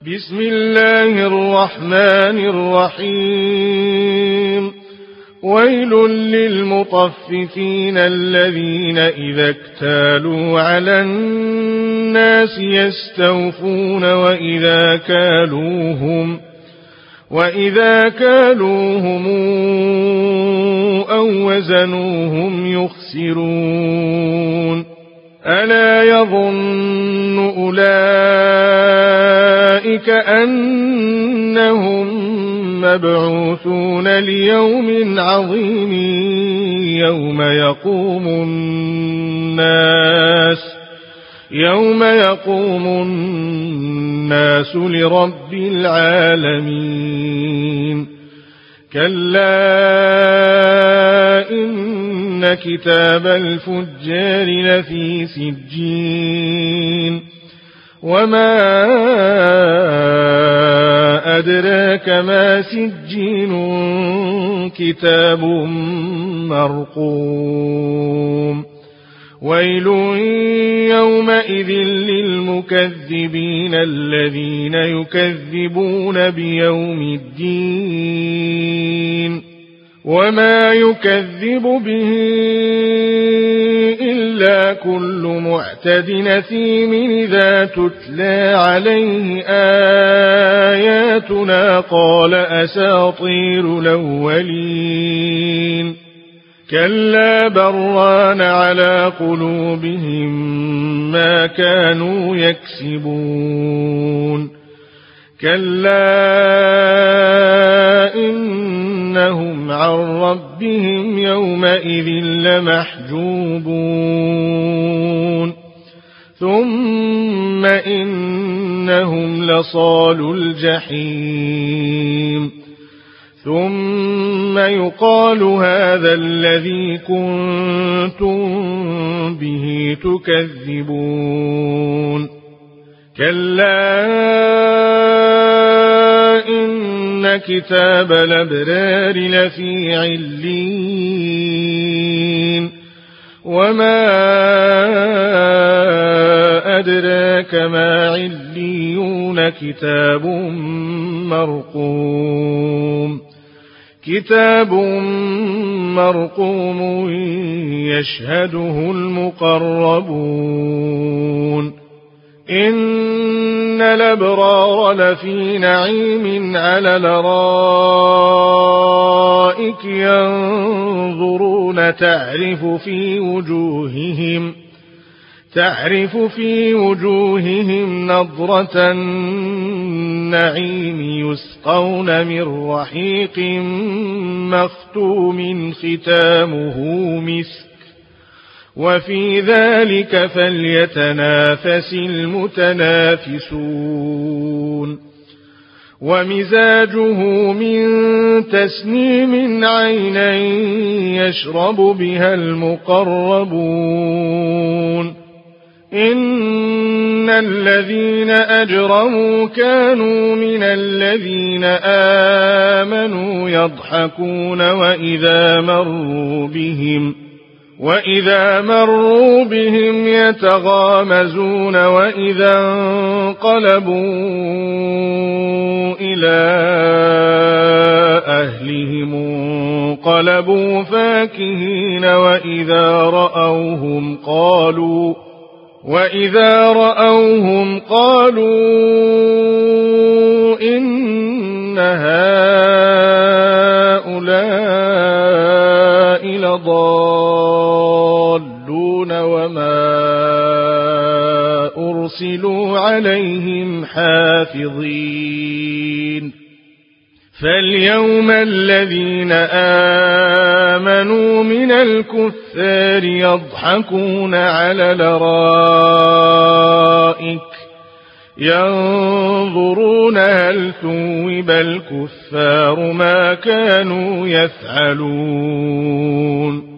بسم الله الرحمن الرحيم. ويل للمطففين الذين إذا اكتالوا على الناس يستوفون وإذا كالوهم أو وزنوهم يخسرون. ألا يظن أولئك أنهم مبعوثون ليوم عظيم يوم يقوم الناس لرب العالمين. كلا إن كتاب الفجار لفي سجين. وما أدراك ما سجين كتاب مرقوم. ويل يومئذ للمكذبين الذين يكذبون بيوم الدين. وما يكذب به إلا كل معتد نثيم إذا تتلى عليه آياتنا قال أساطير الأولين. كلا بران على قلوبهم ما كانوا يكسبون. كلا إنهم عن ربهم يومئذ لمحجوبون. ثم إنهم لصالو الجحيم. ثم يقال هذا الذي كنتم به تكذبون. كلا إن كتاب الأبرار لفي عليين. وما أدراك ما عليون كتاب مرقوم يشهده المقربون. إن الأبرار لفي نعيم على الأرائك ينظرون تعرف في وجوههم نضرة النعيم يسقون من رحيق مختوم ختامه مسك وفي ذلك فليتنافس المتنافسون. ومزاجه من تسنيم عينا يشرب بها المقربون. إن الذين أجرموا كانوا من الذين آمنوا يضحكون وإذا مروا بهم يتغامزون وإذا انقلبوا إلى أهلهم انقلبوا فاكهين وإذا رأوهم قالوا إن هؤلاء لضالون وما أرسلوا عليهم حافظين. فاليوم الذين آمنوا من الكفار يضحكون على الأرائك ينظرون هل ثوب الكفار ما كانوا يفعلون.